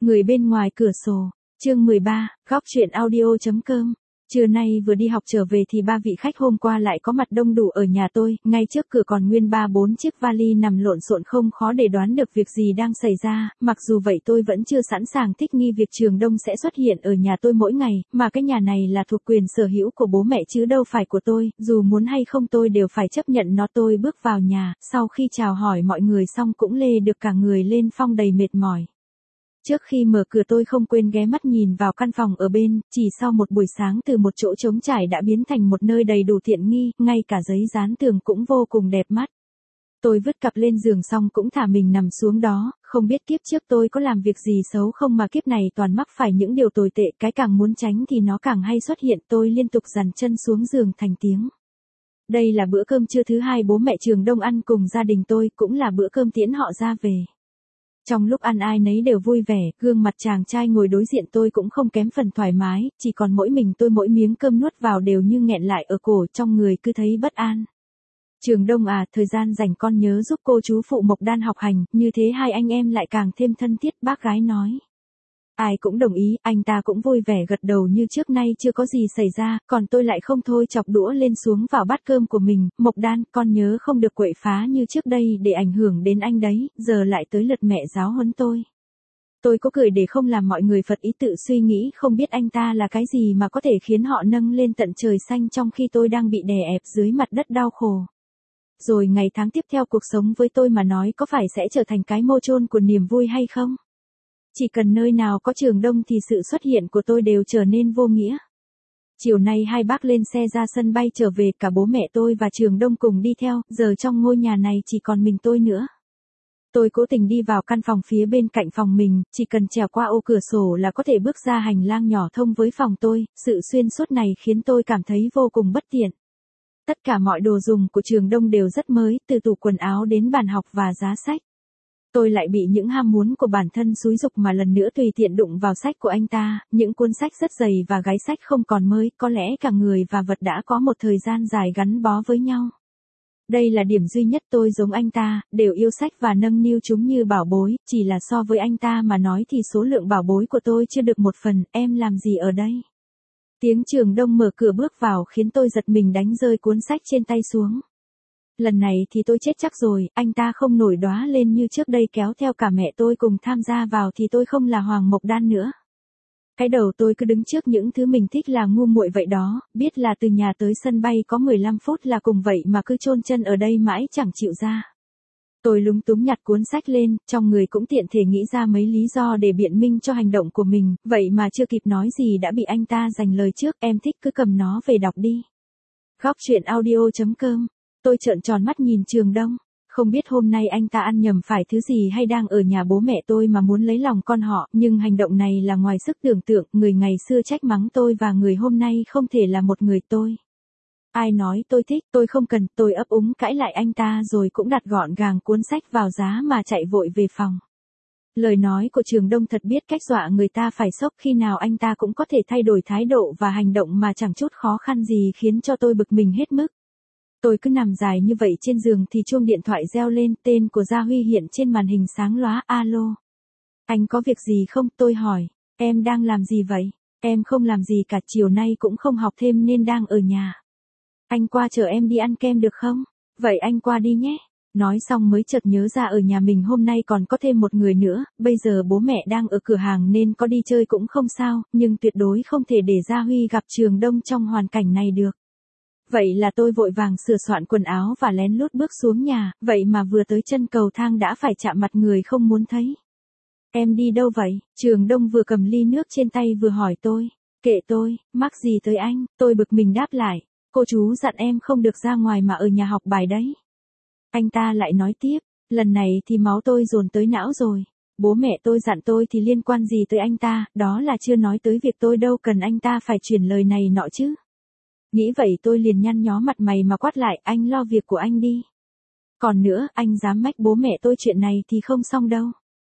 Người bên ngoài cửa sổ, chương 13, góc truyện audio.com. Trưa nay vừa đi học trở về thì ba vị khách hôm qua lại có mặt đông đủ ở nhà tôi, ngay trước cửa còn nguyên 3-4 chiếc vali nằm lộn xộn không khó để đoán được việc gì đang xảy ra, mặc dù vậy tôi vẫn chưa sẵn sàng thích nghi việc Trường Đông sẽ xuất hiện ở nhà tôi mỗi ngày, mà cái nhà này là thuộc quyền sở hữu của bố mẹ chứ đâu phải của tôi, dù muốn hay không tôi đều phải chấp nhận nó. Tôi bước vào nhà, sau khi chào hỏi mọi người xong cũng lê được cả người lên phong đầy mệt mỏi. Trước khi mở cửa tôi không quên ghé mắt nhìn vào căn phòng ở bên, chỉ sau một buổi sáng từ một chỗ trống trải đã biến thành một nơi đầy đủ tiện nghi, ngay cả giấy dán tường cũng vô cùng đẹp mắt. Tôi vứt cặp lên giường xong cũng thả mình nằm xuống đó, không biết kiếp trước tôi có làm việc gì xấu không mà kiếp này toàn mắc phải những điều tồi tệ, cái càng muốn tránh thì nó càng hay xuất hiện. Tôi liên tục dằn chân xuống giường thành tiếng. Đây là bữa cơm trưa thứ hai bố mẹ Trường Đông ăn cùng gia đình tôi, cũng là bữa cơm tiễn họ ra về. Trong lúc ăn ai nấy đều vui vẻ, gương mặt chàng trai ngồi đối diện tôi cũng không kém phần thoải mái, chỉ còn mỗi mình tôi mỗi miếng cơm nuốt vào đều như nghẹn lại ở cổ, trong người cứ thấy bất an. Trường Đông à, thời gian rảnh con nhớ giúp cô chú phụ Mộc Đan học hành, như thế hai anh em lại càng thêm thân thiết, bác gái nói. Ai cũng đồng ý, anh ta cũng vui vẻ gật đầu như trước nay chưa có gì xảy ra, còn tôi lại không thôi chọc đũa lên xuống vào bát cơm của mình. Mộc Đan, con nhớ không được quậy phá như trước đây để ảnh hưởng đến anh đấy, giờ lại tới lượt mẹ giáo huấn tôi. Tôi có cười để không làm mọi người phật ý, tự suy nghĩ không biết anh ta là cái gì mà có thể khiến họ nâng lên tận trời xanh trong khi tôi đang bị đè ép dưới mặt đất đau khổ. Rồi ngày tháng tiếp theo cuộc sống với tôi mà nói có phải sẽ trở thành cái mô chôn của niềm vui hay không? Chỉ cần nơi nào có Trường Đông thì sự xuất hiện của tôi đều trở nên vô nghĩa. Chiều nay hai bác lên xe ra sân bay trở về, cả bố mẹ tôi và Trường Đông cùng đi theo, giờ trong ngôi nhà này chỉ còn mình tôi nữa. Tôi cố tình đi vào căn phòng phía bên cạnh phòng mình, chỉ cần trèo qua ô cửa sổ là có thể bước ra hành lang nhỏ thông với phòng tôi, sự xuyên suốt này khiến tôi cảm thấy vô cùng bất tiện. Tất cả mọi đồ dùng của Trường Đông đều rất mới, từ tủ quần áo đến bàn học và giá sách. Tôi lại bị những ham muốn của bản thân xúi giục mà lần nữa tùy tiện đụng vào sách của anh ta, những cuốn sách rất dày và gáy sách không còn mới, có lẽ cả người và vật đã có một thời gian dài gắn bó với nhau. Đây là điểm duy nhất tôi giống anh ta, đều yêu sách và nâng niu chúng như bảo bối, chỉ là so với anh ta mà nói thì số lượng bảo bối của tôi chưa được một phần. Em làm gì ở đây? Tiếng Trường Đông mở cửa bước vào khiến tôi giật mình đánh rơi cuốn sách trên tay xuống. Lần này thì tôi chết chắc rồi, anh ta không nổi đoá lên như trước đây kéo theo cả mẹ tôi cùng tham gia vào thì tôi không là Hoàng Mộc Đan nữa. Cái đầu tôi cứ đứng trước những thứ mình thích là ngu muội vậy đó, biết là từ nhà tới sân bay có 15 phút là cùng vậy mà cứ chôn chân ở đây mãi chẳng chịu ra. Tôi lúng túng nhặt cuốn sách lên, trong người cũng tiện thể nghĩ ra mấy lý do để biện minh cho hành động của mình, vậy mà chưa kịp nói gì đã bị anh ta giành lời trước. Em thích cứ cầm nó về đọc đi. Góc truyện audio.com. Tôi trợn tròn mắt nhìn Trường Đông, không biết hôm nay anh ta ăn nhầm phải thứ gì hay đang ở nhà bố mẹ tôi mà muốn lấy lòng con họ, nhưng hành động này là ngoài sức tưởng tượng, người ngày xưa trách mắng tôi và người hôm nay không thể là một người tôi. Ai nói tôi thích, tôi không cần, tôi ấp úng cãi lại anh ta rồi cũng đặt gọn gàng cuốn sách vào giá mà chạy vội về phòng. Lời nói của Trường Đông thật biết cách dọa người ta phải sốc, khi nào anh ta cũng có thể thay đổi thái độ và hành động mà chẳng chút khó khăn gì khiến cho tôi bực mình hết mức. Tôi cứ nằm dài như vậy trên giường thì chuông điện thoại reo lên, tên của Gia Huy hiện trên màn hình sáng lóa. Alo. Anh có việc gì không? Tôi hỏi. Em đang làm gì vậy? Em không làm gì cả, chiều nay cũng không học thêm nên đang ở nhà. Anh qua chở em đi ăn kem được không? Vậy anh qua đi nhé. Nói xong mới chợt nhớ ra ở nhà mình hôm nay còn có thêm một người nữa, bây giờ bố mẹ đang ở cửa hàng nên có đi chơi cũng không sao, nhưng tuyệt đối không thể để Gia Huy gặp Trường Đông trong hoàn cảnh này được. Vậy là tôi vội vàng sửa soạn quần áo và lén lút bước xuống nhà, vậy mà vừa tới chân cầu thang đã phải chạm mặt người không muốn thấy. Em đi đâu vậy? Trường Đông vừa cầm ly nước trên tay vừa hỏi tôi. Kệ tôi, mắc gì tới anh? Tôi bực mình đáp lại. Cô chú dặn em không được ra ngoài mà ở nhà học bài đấy. Anh ta lại nói tiếp, lần này thì máu tôi dồn tới não rồi. Bố mẹ tôi dặn tôi thì liên quan gì tới anh ta, đó là chưa nói tới việc tôi đâu cần anh ta phải chuyển lời này nọ chứ. Nghĩ vậy tôi liền nhăn nhó mặt mày mà quát lại, anh lo việc của anh đi. Còn nữa, anh dám mách bố mẹ tôi chuyện này thì không xong đâu.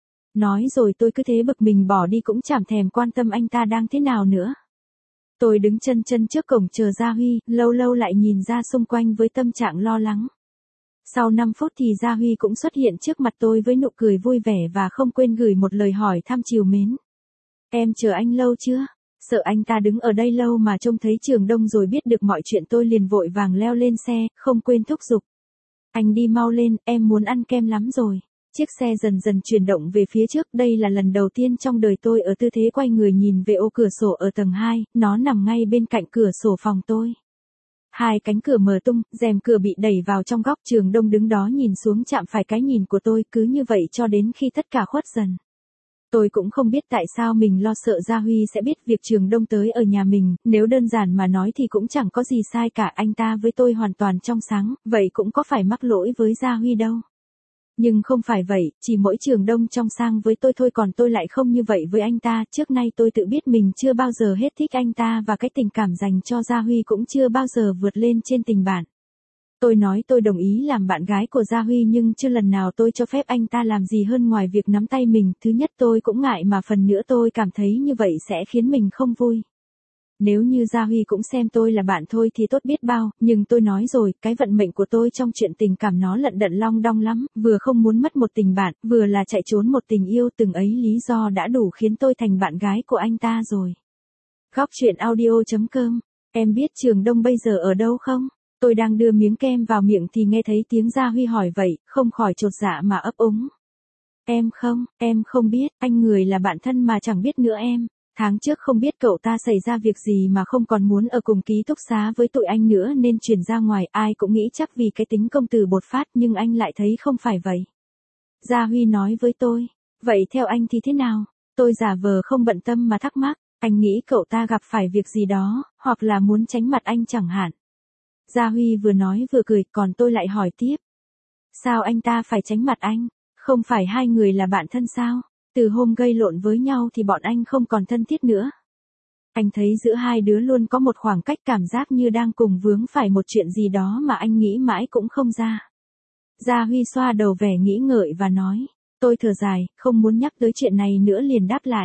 Nói rồi tôi cứ thế bực mình bỏ đi cũng chẳng thèm quan tâm anh ta đang thế nào nữa. Tôi đứng chân trước cổng chờ Gia Huy, lâu lâu lại nhìn ra xung quanh với tâm trạng lo lắng. Sau 5 phút thì Gia Huy cũng xuất hiện trước mặt tôi với nụ cười vui vẻ và không quên gửi một lời hỏi thăm trìu mến. Em chờ anh lâu chưa? Sợ anh ta đứng ở đây lâu mà trông thấy Trường Đông rồi biết được mọi chuyện, tôi liền vội vàng leo lên xe, không quên thúc giục. Anh đi mau lên, em muốn ăn kem lắm rồi. Chiếc xe dần dần chuyển động về phía trước, đây là lần đầu tiên trong đời tôi ở tư thế quay người nhìn về ô cửa sổ ở tầng 2, nó nằm ngay bên cạnh cửa sổ phòng tôi. Hai cánh cửa mở tung, rèm cửa bị đẩy vào trong góc, Trường Đông đứng đó nhìn xuống chạm phải cái nhìn của tôi, cứ như vậy cho đến khi tất cả khuất dần. Tôi cũng không biết tại sao mình lo sợ Gia Huy sẽ biết việc Trường Đông tới ở nhà mình, nếu đơn giản mà nói thì cũng chẳng có gì sai cả, anh ta với tôi hoàn toàn trong sáng, vậy cũng có phải mắc lỗi với Gia Huy đâu. Nhưng không phải vậy, chỉ mỗi Trường Đông trong sang với tôi thôi, còn tôi lại không như vậy với anh ta. Trước nay tôi tự biết mình chưa bao giờ hết thích anh ta và cái tình cảm dành cho Gia Huy cũng chưa bao giờ vượt lên trên tình bạn. Tôi nói tôi đồng ý làm bạn gái của Gia Huy nhưng chưa lần nào tôi cho phép anh ta làm gì hơn ngoài việc nắm tay mình. Thứ nhất tôi cũng ngại, mà phần nữa tôi cảm thấy như vậy sẽ khiến mình không vui. Nếu như Gia Huy cũng xem tôi là bạn thôi thì tốt biết bao, nhưng tôi nói rồi, cái vận mệnh của tôi trong chuyện tình cảm nó lận đận long đong lắm, vừa không muốn mất một tình bạn, vừa là chạy trốn một tình yêu, từng ấy lý do đã đủ khiến tôi thành bạn gái của anh ta rồi. Góc truyện audio.com. Em biết Trường Đông bây giờ ở đâu không? Tôi đang đưa miếng kem vào miệng thì nghe thấy tiếng Gia Huy hỏi vậy, không khỏi chột dạ mà ấp úng. Em không biết, anh người là bạn thân mà chẳng biết nữa em. Tháng trước không biết cậu ta xảy ra việc gì mà không còn muốn ở cùng ký túc xá với tụi anh nữa nên chuyển ra ngoài, ai cũng nghĩ chắc vì cái tính công tử bột phát nhưng anh lại thấy không phải vậy. Gia Huy nói với tôi, vậy theo anh thì thế nào? Tôi giả vờ không bận tâm mà thắc mắc, anh nghĩ cậu ta gặp phải việc gì đó, hoặc là muốn tránh mặt anh chẳng hạn. Gia Huy vừa nói vừa cười, còn tôi lại hỏi tiếp. Sao anh ta phải tránh mặt anh? Không phải hai người là bạn thân sao? Từ hôm gây lộn với nhau thì bọn anh không còn thân thiết nữa. Anh thấy giữa hai đứa luôn có một khoảng cách, cảm giác như đang cùng vướng phải một chuyện gì đó mà anh nghĩ mãi cũng không ra. Gia Huy xoa đầu vẻ nghĩ ngợi và nói. Tôi thở dài, không muốn nhắc tới chuyện này nữa liền đáp lại.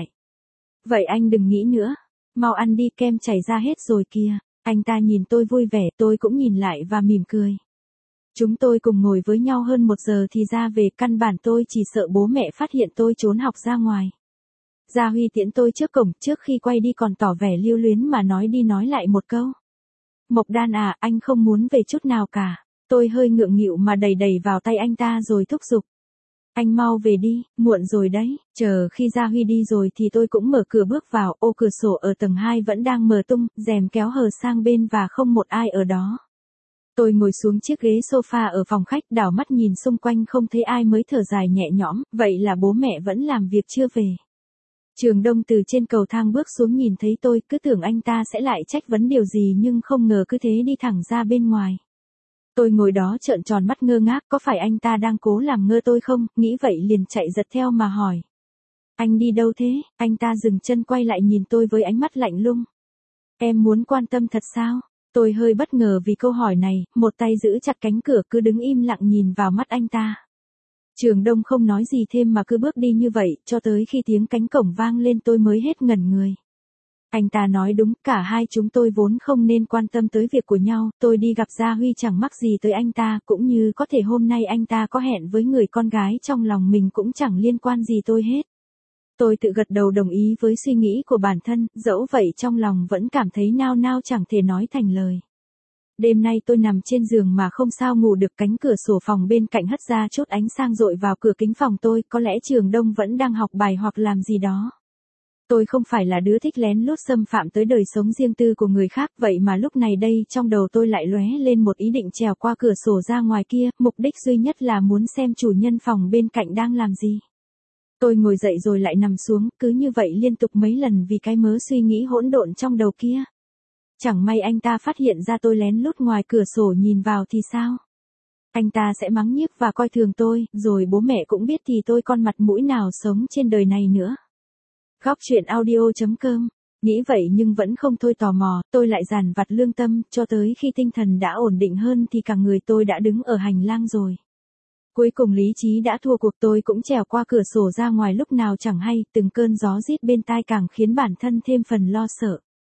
Vậy anh đừng nghĩ nữa. Mau ăn đi, kem chảy ra hết rồi kìa. Anh ta nhìn tôi vui vẻ, tôi cũng nhìn lại và mỉm cười. Chúng tôi cùng ngồi với nhau hơn 1 giờ thì ra về, căn bản tôi chỉ sợ bố mẹ phát hiện tôi trốn học ra ngoài. Gia Huy tiễn tôi trước cổng, trước khi quay đi còn tỏ vẻ lưu luyến mà nói đi nói lại một câu. Mộc Đan à, anh không muốn về chút nào cả. Tôi hơi ngượng nghịu mà đẩy vào tay anh ta rồi thúc giục. Anh mau về đi, muộn rồi đấy. Chờ khi Gia Huy đi rồi thì tôi cũng mở cửa bước vào, ô cửa sổ ở tầng 2 vẫn đang mở tung, rèm kéo hở sang bên và không một ai ở đó. Tôi ngồi xuống chiếc ghế sofa ở phòng khách, đảo mắt nhìn xung quanh không thấy ai mới thở dài nhẹ nhõm, vậy là bố mẹ vẫn làm việc chưa về. Trường Đông từ trên cầu thang bước xuống nhìn thấy tôi, cứ tưởng anh ta sẽ lại trách vấn điều gì nhưng không ngờ cứ thế đi thẳng ra bên ngoài. Tôi ngồi đó trợn tròn mắt ngơ ngác, có phải anh ta đang cố làm ngơ tôi không, nghĩ vậy liền chạy giật theo mà hỏi. Anh đi đâu thế? Anh ta dừng chân quay lại nhìn tôi với ánh mắt lạnh lùng. Em muốn quan tâm thật sao? Tôi hơi bất ngờ vì câu hỏi này, một tay giữ chặt cánh cửa cứ đứng im lặng nhìn vào mắt anh ta. Trường Đông không nói gì thêm mà cứ bước đi như vậy, cho tới khi tiếng cánh cổng vang lên tôi mới hết ngẩn người. Anh ta nói đúng, cả hai chúng tôi vốn không nên quan tâm tới việc của nhau, tôi đi gặp Gia Huy chẳng mắc gì tới anh ta, cũng như có thể hôm nay anh ta có hẹn với người con gái trong lòng mình cũng chẳng liên quan gì tôi hết. Tôi tự gật đầu đồng ý với suy nghĩ của bản thân, dẫu vậy trong lòng vẫn cảm thấy nao nao chẳng thể nói thành lời. Đêm nay tôi nằm trên giường mà không sao ngủ được, cánh cửa sổ phòng bên cạnh hất ra chút ánh sang rọi vào cửa kính phòng tôi, có lẽ Trường Đông vẫn đang học bài hoặc làm gì đó. Tôi không phải là đứa thích lén lút xâm phạm tới đời sống riêng tư của người khác, vậy mà lúc này đây trong đầu tôi lại lóe lên một ý định trèo qua cửa sổ ra ngoài kia, mục đích duy nhất là muốn xem chủ nhân phòng bên cạnh đang làm gì. Tôi ngồi dậy rồi lại nằm xuống, cứ như vậy liên tục mấy lần vì cái mớ suy nghĩ hỗn độn trong đầu kia. Chẳng may anh ta phát hiện ra tôi lén lút ngoài cửa sổ nhìn vào thì sao? Anh ta sẽ mắng nhiếc và coi thường tôi, rồi bố mẹ cũng biết thì tôi còn mặt mũi nào sống trên đời này nữa. Góc truyện audio.com. Nghĩ vậy nhưng vẫn không thôi tò mò, tôi lại dằn vặt lương tâm, cho tới khi tinh thần đã ổn định hơn thì cả người tôi đã đứng ở hành lang rồi. Cuối cùng lý trí đã thua cuộc, tôi cũng trèo qua cửa sổ ra ngoài lúc nào chẳng hay, từng cơn gió rít bên tai càng khiến bản thân thêm phần lo sợ.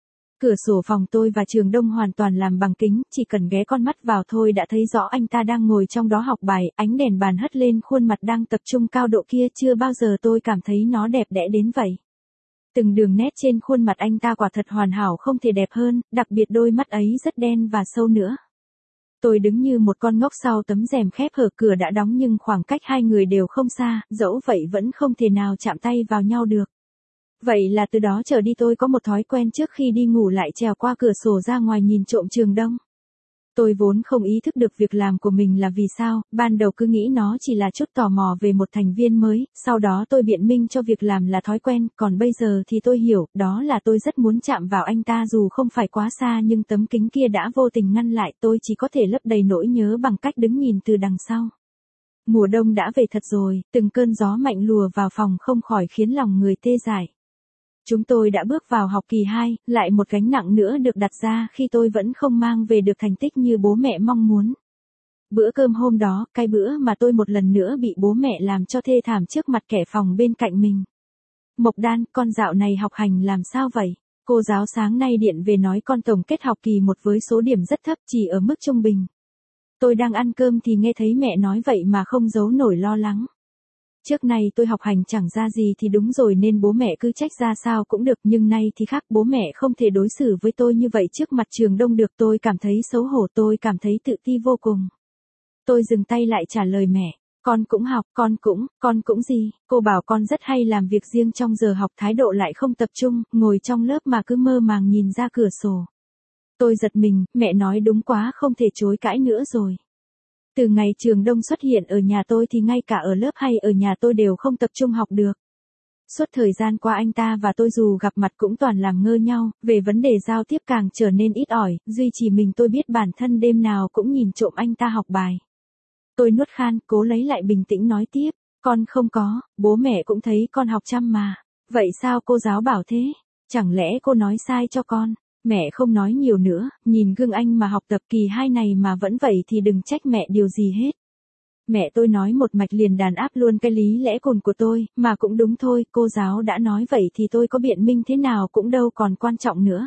Cửa sổ phòng tôi và Trường Đông hoàn toàn làm bằng kính, chỉ cần ghé con mắt vào thôi đã thấy rõ anh ta đang ngồi trong đó học bài, ánh đèn bàn hất lên khuôn mặt đang tập trung cao độ kia, chưa bao giờ tôi cảm thấy nó đẹp đẽ đến vậy. Từng đường nét trên khuôn mặt anh ta quả thật hoàn hảo không thể đẹp hơn, đặc biệt đôi mắt ấy rất đen và sâu nữa. Tôi đứng như một con ngốc sau tấm rèm khép hở, cửa đã đóng nhưng khoảng cách hai người đều không xa, dẫu vậy vẫn không thể nào chạm tay vào nhau được. Vậy là từ đó trở đi tôi có một thói quen trước khi đi ngủ lại trèo qua cửa sổ ra ngoài nhìn trộm Trường Đông. Tôi vốn không ý thức được việc làm của mình là vì sao, ban đầu cứ nghĩ nó chỉ là chút tò mò về một thành viên mới, sau đó tôi biện minh cho việc làm là thói quen, còn bây giờ thì tôi hiểu, đó là tôi rất muốn chạm vào anh ta dù không phải quá xa nhưng tấm kính kia đã vô tình ngăn lại, tôi chỉ có thể lấp đầy nỗi nhớ bằng cách đứng nhìn từ đằng sau. Mùa đông đã về thật rồi, từng cơn gió mạnh lùa vào phòng không khỏi khiến lòng người tê dại. Chúng tôi đã bước vào học kỳ 2, lại một gánh nặng nữa được đặt ra khi tôi vẫn không mang về được thành tích như bố mẹ mong muốn. Bữa cơm hôm đó, cái bữa mà tôi một lần nữa bị bố mẹ làm cho thê thảm trước mặt kẻ phòng bên cạnh mình. Mộc Đan, con dạo này học hành làm sao vậy? Cô giáo sáng nay điện về nói con tổng kết học kỳ 1 với số điểm rất thấp, chỉ ở mức trung bình. Tôi đang ăn cơm thì nghe thấy mẹ nói vậy mà không giấu nổi lo lắng. Trước nay tôi học hành chẳng ra gì thì đúng rồi nên bố mẹ cứ trách ra sao cũng được, nhưng nay thì khác, bố mẹ không thể đối xử với tôi như vậy trước mặt Trường Đông được, tôi cảm thấy xấu hổ, tôi cảm thấy tự ti vô cùng. Tôi dừng tay lại trả lời mẹ, con cũng học, con cũng gì, cô bảo con rất hay làm việc riêng trong giờ học, thái độ lại không tập trung, ngồi trong lớp mà cứ mơ màng nhìn ra cửa sổ. Tôi giật mình, mẹ nói đúng quá, không thể chối cãi nữa rồi. Từ ngày Trường Đông xuất hiện ở nhà tôi thì ngay cả ở lớp hay ở nhà tôi đều không tập trung học được. Suốt thời gian qua anh ta và tôi dù gặp mặt cũng toàn làm ngơ nhau, về vấn đề giao tiếp càng trở nên ít ỏi, duy chỉ mình tôi biết bản thân đêm nào cũng nhìn trộm anh ta học bài. Tôi nuốt khan, cố lấy lại bình tĩnh nói tiếp, con không có, bố mẹ cũng thấy con học chăm mà. Vậy sao cô giáo bảo thế? Chẳng lẽ cô nói sai cho con? Mẹ không nói nhiều nữa, nhìn gương anh mà học tập kỳ 2 này mà vẫn vậy thì đừng trách mẹ điều gì hết. Mẹ tôi nói một mạch liền đàn áp luôn cái lý lẽ cồn của tôi, mà cũng đúng thôi, cô giáo đã nói vậy thì tôi có biện minh thế nào cũng đâu còn quan trọng nữa.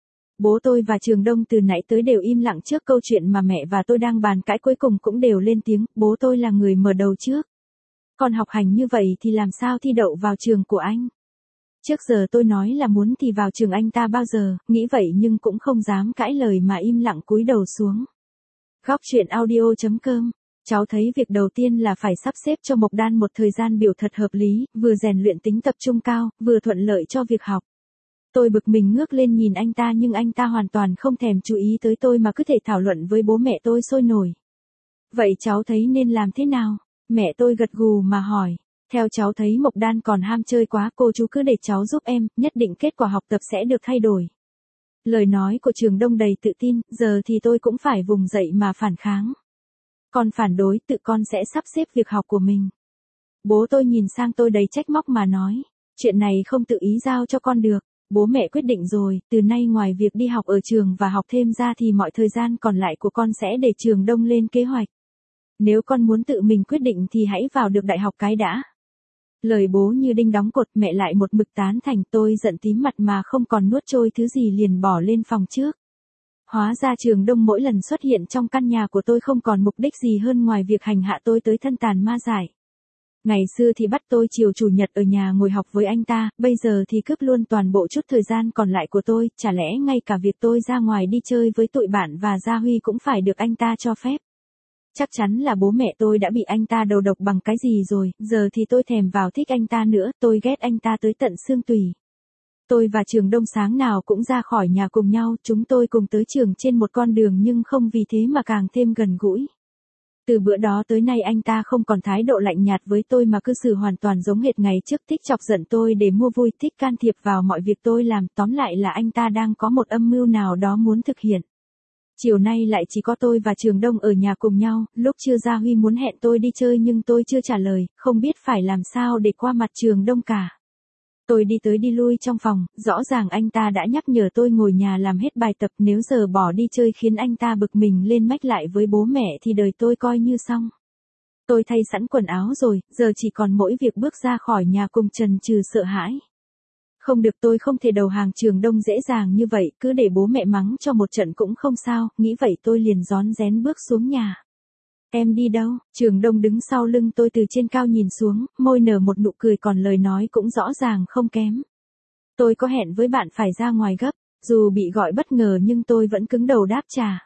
Bố tôi và Trường Đông từ nãy tới đều im lặng trước câu chuyện mà mẹ và tôi đang bàn cãi, cuối cùng cũng đều lên tiếng, bố tôi là người mở đầu trước. Còn học hành như vậy thì làm sao thi đậu vào trường của anh? Trước giờ tôi nói là muốn thì vào trường anh ta bao giờ, nghĩ vậy nhưng cũng không dám cãi lời mà im lặng cúi đầu xuống. Góc truyện audio.com. Cháu thấy việc đầu tiên là phải sắp xếp cho Mộc Đan một thời gian biểu thật hợp lý, vừa rèn luyện tính tập trung cao, vừa thuận lợi cho việc học. Tôi bực mình ngước lên nhìn anh ta nhưng anh ta hoàn toàn không thèm chú ý tới tôi mà cứ thể thảo luận với bố mẹ tôi sôi nổi. Vậy cháu thấy nên làm thế nào? Mẹ tôi gật gù mà hỏi. Theo cháu thấy Mộc Đan còn ham chơi quá, cô chú cứ để cháu giúp em, nhất định kết quả học tập sẽ được thay đổi. Lời nói của Trường Đông đầy tự tin, giờ thì tôi cũng phải vùng dậy mà phản kháng. Con phản đối, tự con sẽ sắp xếp việc học của mình. Bố tôi nhìn sang tôi đầy trách móc mà nói, chuyện này không tự ý giao cho con được. Bố mẹ quyết định rồi, từ nay ngoài việc đi học ở trường và học thêm ra thì mọi thời gian còn lại của con sẽ để Trường Đông lên kế hoạch. Nếu con muốn tự mình quyết định thì hãy vào được đại học cái đã. Lời bố như đinh đóng cột, mẹ lại một mực tán thành, tôi giận tím mặt mà không còn nuốt trôi thứ gì liền bỏ lên phòng trước. Hóa ra Trường Đông mỗi lần xuất hiện trong căn nhà của tôi không còn mục đích gì hơn ngoài việc hành hạ tôi tới thân tàn ma dại. Ngày xưa thì bắt tôi chiều chủ nhật ở nhà ngồi học với anh ta, bây giờ thì cướp luôn toàn bộ chút thời gian còn lại của tôi, chả lẽ ngay cả việc tôi ra ngoài đi chơi với tụi bạn và Gia Huy cũng phải được anh ta cho phép. Chắc chắn là bố mẹ tôi đã bị anh ta đầu độc bằng cái gì rồi, giờ thì tôi thèm vào thích anh ta nữa, tôi ghét anh ta tới tận xương tủy. Tôi và Trường Đông sáng nào cũng ra khỏi nhà cùng nhau, chúng tôi cùng tới trường trên một con đường nhưng không vì thế mà càng thêm gần gũi. Từ bữa đó tới nay anh ta không còn thái độ lạnh nhạt với tôi mà cư xử hoàn toàn giống hệt ngày trước, thích chọc giận tôi để mua vui, thích can thiệp vào mọi việc tôi làm, tóm lại là anh ta đang có một âm mưu nào đó muốn thực hiện. Chiều nay lại chỉ có tôi và Trường Đông ở nhà cùng nhau, lúc trưa Gia Huy muốn hẹn tôi đi chơi nhưng tôi chưa trả lời, không biết phải làm sao để qua mặt Trường Đông cả. Tôi đi tới đi lui trong phòng, rõ ràng anh ta đã nhắc nhở tôi ngồi nhà làm hết bài tập, nếu giờ bỏ đi chơi khiến anh ta bực mình lên mách lại với bố mẹ thì đời tôi coi như xong. Tôi thay sẵn quần áo rồi, giờ chỉ còn mỗi việc bước ra khỏi nhà cùng chần chừ sợ hãi. Không được, tôi không thể đầu hàng Trường Đông dễ dàng như vậy, cứ để bố mẹ mắng cho một trận cũng không sao, nghĩ vậy tôi liền rón rén bước xuống nhà. Em đi đâu? Trường Đông đứng sau lưng tôi từ trên cao nhìn xuống, môi nở một nụ cười còn lời nói cũng rõ ràng không kém. Tôi có hẹn với bạn phải ra ngoài gấp, dù bị gọi bất ngờ nhưng tôi vẫn cứng đầu đáp trả.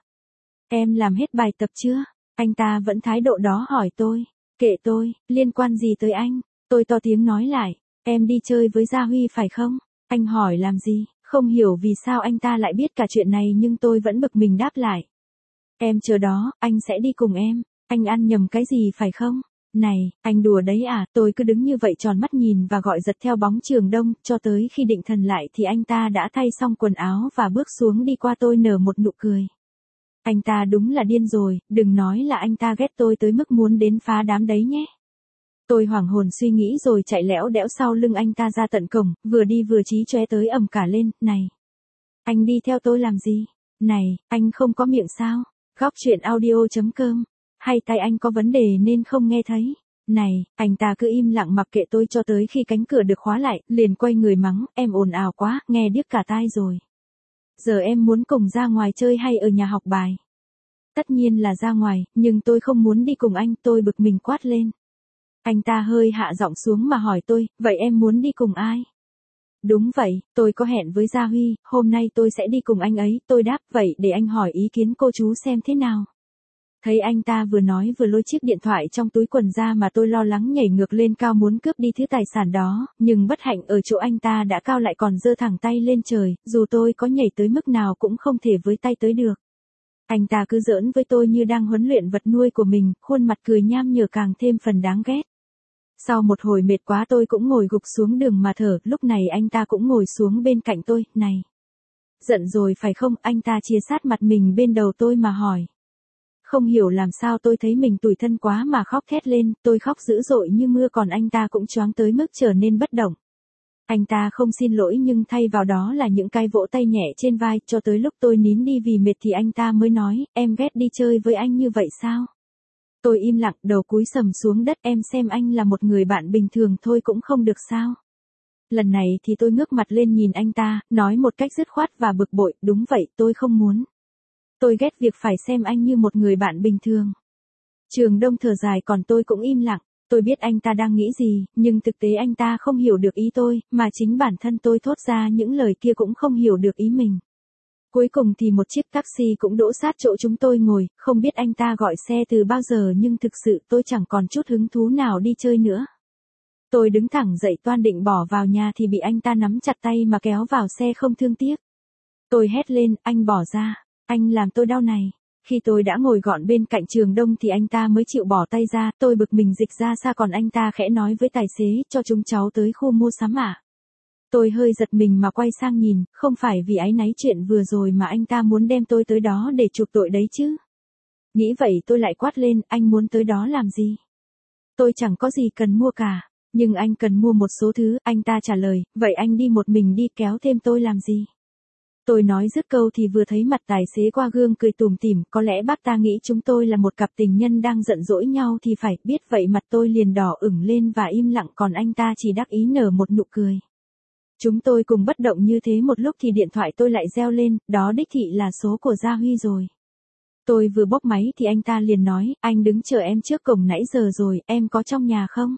Em làm hết bài tập chưa? Anh ta vẫn thái độ đó hỏi tôi. Kệ tôi, liên quan gì tới anh? Tôi to tiếng nói lại. Em đi chơi với Gia Huy phải không? Anh hỏi làm gì? Không hiểu vì sao anh ta lại biết cả chuyện này nhưng tôi vẫn bực mình đáp lại. Em chờ đó, anh sẽ đi cùng em. Anh ăn nhầm cái gì phải không? Này, anh đùa đấy à? Tôi cứ đứng như vậy tròn mắt nhìn và gọi giật theo bóng Trường Đông, cho tới khi định thần lại thì anh ta đã thay xong quần áo và bước xuống đi qua tôi nở một nụ cười. Anh ta đúng là điên rồi, đừng nói là anh ta ghét tôi tới mức muốn đến phá đám đấy nhé. Tôi hoảng hồn suy nghĩ rồi chạy lẽo đẽo sau lưng anh ta ra tận cổng, vừa đi vừa chí chóe tới ầm cả lên, này. Anh đi theo tôi làm gì? Này, anh không có miệng sao? Góc chuyện audio.com. Hay tay anh có vấn đề nên không nghe thấy? Này, anh ta cứ im lặng mặc kệ tôi cho tới khi cánh cửa được khóa lại, liền quay người mắng, em ồn ào quá, nghe điếc cả tai rồi. Giờ em muốn cùng ra ngoài chơi hay ở nhà học bài? Tất nhiên là ra ngoài, nhưng tôi không muốn đi cùng anh, tôi bực mình quát lên. Anh ta hơi hạ giọng xuống mà hỏi tôi, vậy em muốn đi cùng ai? Đúng vậy, tôi có hẹn với Gia Huy, hôm nay tôi sẽ đi cùng anh ấy, tôi đáp vậy để anh hỏi ý kiến cô chú xem thế nào. Thấy anh ta vừa nói vừa lôi chiếc điện thoại trong túi quần ra mà tôi lo lắng nhảy ngược lên cao muốn cướp đi thứ tài sản đó, nhưng bất hạnh ở chỗ anh ta đã cao lại còn giơ thẳng tay lên trời, dù tôi có nhảy tới mức nào cũng không thể với tay tới được. Anh ta cứ giỡn với tôi như đang huấn luyện vật nuôi của mình, khuôn mặt cười nham nhở càng thêm phần đáng ghét. Sau một hồi mệt quá tôi cũng ngồi gục xuống đường mà thở, lúc này anh ta cũng ngồi xuống bên cạnh tôi, này. Giận rồi phải không? Anh ta chia sát mặt mình bên đầu tôi mà hỏi. Không hiểu làm sao tôi thấy mình tủi thân quá mà khóc thét lên, tôi khóc dữ dội như mưa còn anh ta cũng choáng tới mức trở nên bất động. Anh ta không xin lỗi nhưng thay vào đó là những cái vỗ tay nhẹ trên vai, cho tới lúc tôi nín đi vì mệt thì anh ta mới nói, em ghét đi chơi với anh như vậy sao? Tôi im lặng, đầu cúi sầm xuống đất, em xem anh là một người bạn bình thường thôi cũng không được sao? Lần này thì tôi ngước mặt lên nhìn anh ta, nói một cách dứt khoát và bực bội, đúng vậy, tôi không muốn. Tôi ghét việc phải xem anh như một người bạn bình thường. Trường Đông thở dài còn tôi cũng im lặng. Tôi biết anh ta đang nghĩ gì, nhưng thực tế anh ta không hiểu được ý tôi, mà chính bản thân tôi thốt ra những lời kia cũng không hiểu được ý mình. Cuối cùng thì một chiếc taxi cũng đỗ sát chỗ chúng tôi ngồi, không biết anh ta gọi xe từ bao giờ nhưng thực sự tôi chẳng còn chút hứng thú nào đi chơi nữa. Tôi đứng thẳng dậy toan định bỏ vào nhà thì bị anh ta nắm chặt tay mà kéo vào xe không thương tiếc. Tôi hét lên, anh bỏ ra, anh làm tôi đau này. Khi tôi đã ngồi gọn bên cạnh Trường Đông thì anh ta mới chịu bỏ tay ra, tôi bực mình dịch ra xa còn anh ta khẽ nói với tài xế, cho chúng cháu tới khu mua sắm ạ. Tôi hơi giật mình mà quay sang nhìn, không phải vì áy náy chuyện vừa rồi mà anh ta muốn đem tôi tới đó để chuộc tội đấy chứ. Nghĩ vậy tôi lại quát lên, anh muốn tới đó làm gì? Tôi chẳng có gì cần mua cả, nhưng anh cần mua một số thứ, anh ta trả lời, vậy anh đi một mình đi kéo thêm tôi làm gì? Tôi nói dứt câu thì vừa thấy mặt tài xế qua gương cười tủm tỉm, có lẽ bác ta nghĩ chúng tôi là một cặp tình nhân đang giận dỗi nhau thì phải, biết vậy mặt tôi liền đỏ ửng lên và im lặng còn anh ta chỉ đắc ý nở một nụ cười. Chúng tôi cùng bất động như thế một lúc thì điện thoại tôi lại reo lên, đó đích thị là số của Gia Huy rồi. Tôi vừa bốc máy thì anh ta liền nói, anh đứng chờ em trước cổng nãy giờ rồi, em có trong nhà không?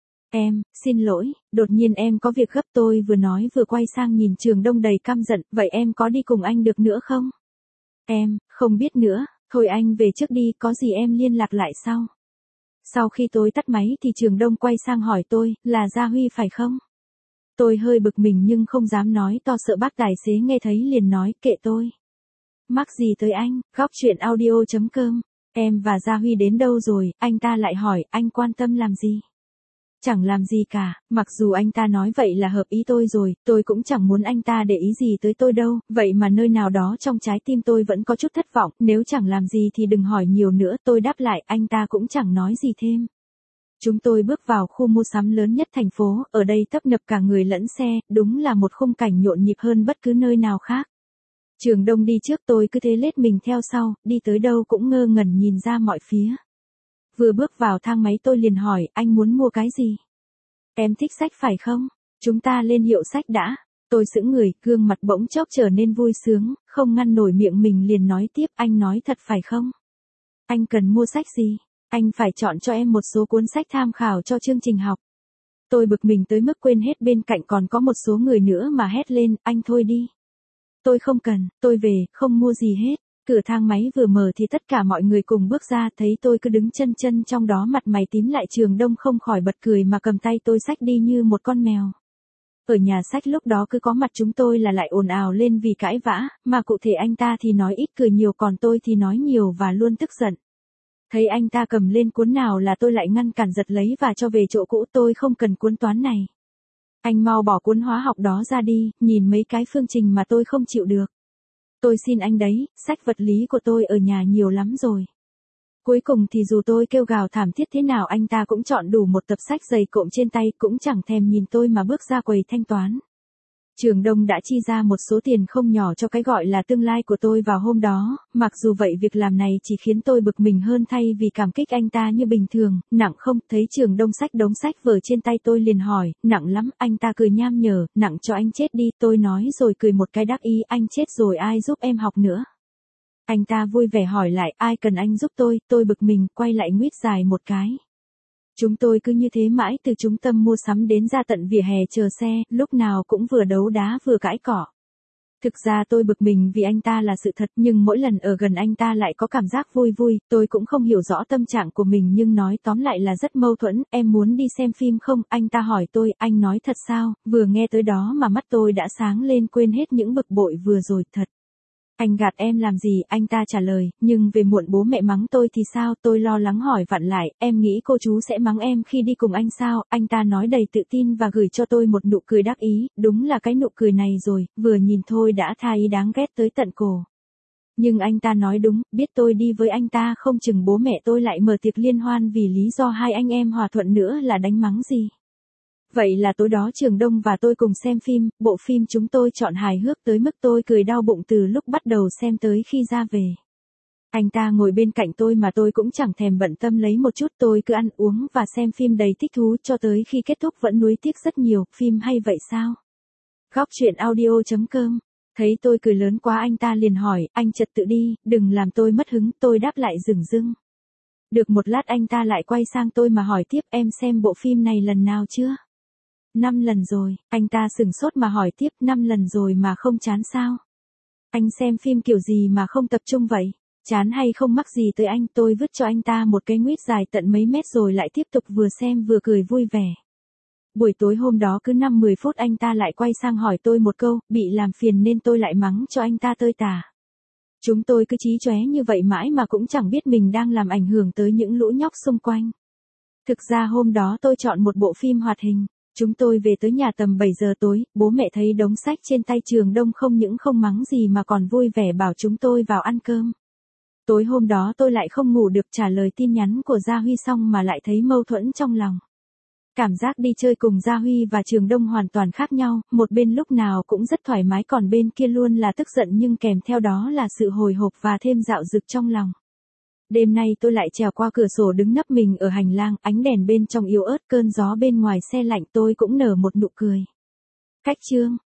Em, xin lỗi, đột nhiên em có việc gấp tôi vừa nói vừa quay sang nhìn Trường Đông đầy căm giận, vậy em có đi cùng anh được nữa không? Em, không biết nữa, thôi anh về trước đi, có gì em liên lạc lại sau. Sau khi tôi tắt máy thì Trường Đông quay sang hỏi tôi, là Gia Huy phải không? Tôi hơi bực mình nhưng không dám nói to sợ bác tài xế nghe thấy liền nói, kệ tôi. Mắc gì tới anh? Góc chuyện audio.com. Em và Gia Huy đến đâu rồi? Anh ta lại hỏi, anh quan tâm làm gì? Chẳng làm gì cả, mặc dù anh ta nói vậy là hợp ý tôi rồi, tôi cũng chẳng muốn anh ta để ý gì tới tôi đâu, vậy mà nơi nào đó trong trái tim tôi vẫn có chút thất vọng, nếu chẳng làm gì thì đừng hỏi nhiều nữa, tôi đáp lại, anh ta cũng chẳng nói gì thêm. Chúng tôi bước vào khu mua sắm lớn nhất thành phố, ở đây tấp nập cả người lẫn xe, đúng là một khung cảnh nhộn nhịp hơn bất cứ nơi nào khác. Trường Đông đi trước tôi cứ thế lết mình theo sau, đi tới đâu cũng ngơ ngẩn nhìn ra mọi phía. Vừa bước vào thang máy tôi liền hỏi, anh muốn mua cái gì? Em thích sách phải không? Chúng ta lên hiệu sách đã. Tôi sững người, gương mặt bỗng chốc trở nên vui sướng, không ngăn nổi miệng mình liền nói tiếp, anh nói thật phải không? Anh cần mua sách gì? Anh phải chọn cho em một số cuốn sách tham khảo cho chương trình học. Tôi bực mình tới mức quên hết bên cạnh còn có một số người nữa mà hét lên, anh thôi đi. Tôi không cần, tôi về, không mua gì hết. Cửa thang máy vừa mở thì tất cả mọi người cùng bước ra, thấy tôi cứ đứng chân chân trong đó mặt mày tím lại, Trường Đông không khỏi bật cười mà cầm tay tôi xách đi như một con mèo. Ở nhà sách lúc đó cứ có mặt chúng tôi là lại ồn ào lên vì cãi vã, mà cụ thể anh ta thì nói ít cười nhiều còn tôi thì nói nhiều và luôn tức giận. Thấy anh ta cầm lên cuốn nào là tôi lại ngăn cản giật lấy và cho về chỗ cũ, tôi không cần cuốn toán này. Anh mau bỏ cuốn hóa học đó ra đi, nhìn mấy cái phương trình mà tôi không chịu được. Tôi xin anh đấy, sách vật lý của tôi ở nhà nhiều lắm rồi. Cuối cùng thì dù tôi kêu gào thảm thiết thế nào anh ta cũng chọn đủ một tập sách dày cộm trên tay, cũng chẳng thèm nhìn tôi mà bước ra quầy thanh toán. Trường Đông đã chi ra một số tiền không nhỏ cho cái gọi là tương lai của tôi vào hôm đó, mặc dù vậy việc làm này chỉ khiến tôi bực mình hơn thay vì cảm kích anh ta như bình thường. Nặng không? Thấy Trường Đông xách đống sách vở trên tay tôi liền hỏi, nặng lắm? Anh ta cười nham nhở, nặng cho anh chết đi, tôi nói rồi cười một cái đắc ý, anh chết rồi ai giúp em học nữa. Anh ta vui vẻ hỏi lại, ai cần anh giúp tôi bực mình, quay lại nguýt dài một cái. Chúng tôi cứ như thế mãi từ trung tâm mua sắm đến ra tận vỉa hè chờ xe, lúc nào cũng vừa đấu đá vừa cãi cọ. Thực ra tôi bực mình vì anh ta là sự thật, nhưng mỗi lần ở gần anh ta lại có cảm giác vui vui, tôi cũng không hiểu rõ tâm trạng của mình nhưng nói tóm lại là rất mâu thuẫn. Em muốn đi xem phim không? Anh ta hỏi tôi, anh nói thật sao? Vừa nghe tới đó mà mắt tôi đã sáng lên, quên hết những bực bội vừa rồi. Thật. Anh gạt em làm gì? Anh ta trả lời, nhưng về muộn bố mẹ mắng tôi thì sao? Tôi lo lắng hỏi vặn lại, em nghĩ cô chú sẽ mắng em khi đi cùng anh sao? Anh ta nói đầy tự tin và gửi cho tôi một nụ cười đắc ý, đúng là cái nụ cười này rồi, vừa nhìn thôi đã tha ý đáng ghét tới tận cổ. Nhưng anh ta nói đúng, biết tôi đi với anh ta không chừng bố mẹ tôi lại mở tiệc liên hoan vì lý do hai anh em hòa thuận nữa là đánh mắng gì. Vậy là tối đó Trường Đông và tôi cùng xem phim, bộ phim chúng tôi chọn hài hước tới mức tôi cười đau bụng từ lúc bắt đầu xem tới khi ra về. Anh ta ngồi bên cạnh tôi mà tôi cũng chẳng thèm bận tâm lấy một chút, tôi cứ ăn uống và xem phim đầy thích thú cho tới khi kết thúc vẫn nuối tiếc rất nhiều, phim hay vậy sao? Góc truyện audio.com. Thấy tôi cười lớn quá anh ta liền hỏi, anh trật tự đi, đừng làm tôi mất hứng, tôi đáp lại dửng dưng. Được một lát anh ta lại quay sang tôi mà hỏi tiếp, em xem bộ phim này lần nào chưa? 5 lần rồi, anh ta sửng sốt mà hỏi tiếp, 5 lần rồi mà không chán sao? Anh xem phim kiểu gì mà không tập trung vậy? Chán hay không mắc gì tới anh? Tôi vứt cho anh ta một cái nguýt dài tận mấy mét rồi lại tiếp tục vừa xem vừa cười vui vẻ. Buổi tối hôm đó cứ 5-10 phút anh ta lại quay sang hỏi tôi một câu, bị làm phiền nên tôi lại mắng cho anh ta tơi tả. Chúng tôi cứ chí chóe như vậy mãi mà cũng chẳng biết mình đang làm ảnh hưởng tới những lũ nhóc xung quanh. Thực ra hôm đó tôi chọn một bộ phim hoạt hình. Chúng tôi về tới nhà tầm 7 giờ tối, bố mẹ thấy đống sách trên tay Trường Đông không những không mắng gì mà còn vui vẻ bảo chúng tôi vào ăn cơm. Tối hôm đó tôi lại không ngủ được, trả lời tin nhắn của Gia Huy xong mà lại thấy mâu thuẫn trong lòng. Cảm giác đi chơi cùng Gia Huy và Trường Đông hoàn toàn khác nhau, một bên lúc nào cũng rất thoải mái còn bên kia luôn là tức giận nhưng kèm theo đó là sự hồi hộp và thêm dạo dực trong lòng. Đêm nay tôi lại trèo qua cửa sổ đứng nấp mình ở hành lang, ánh đèn bên trong yếu ớt, cơn gió bên ngoài se lạnh, tôi cũng nở một nụ cười. Cách chương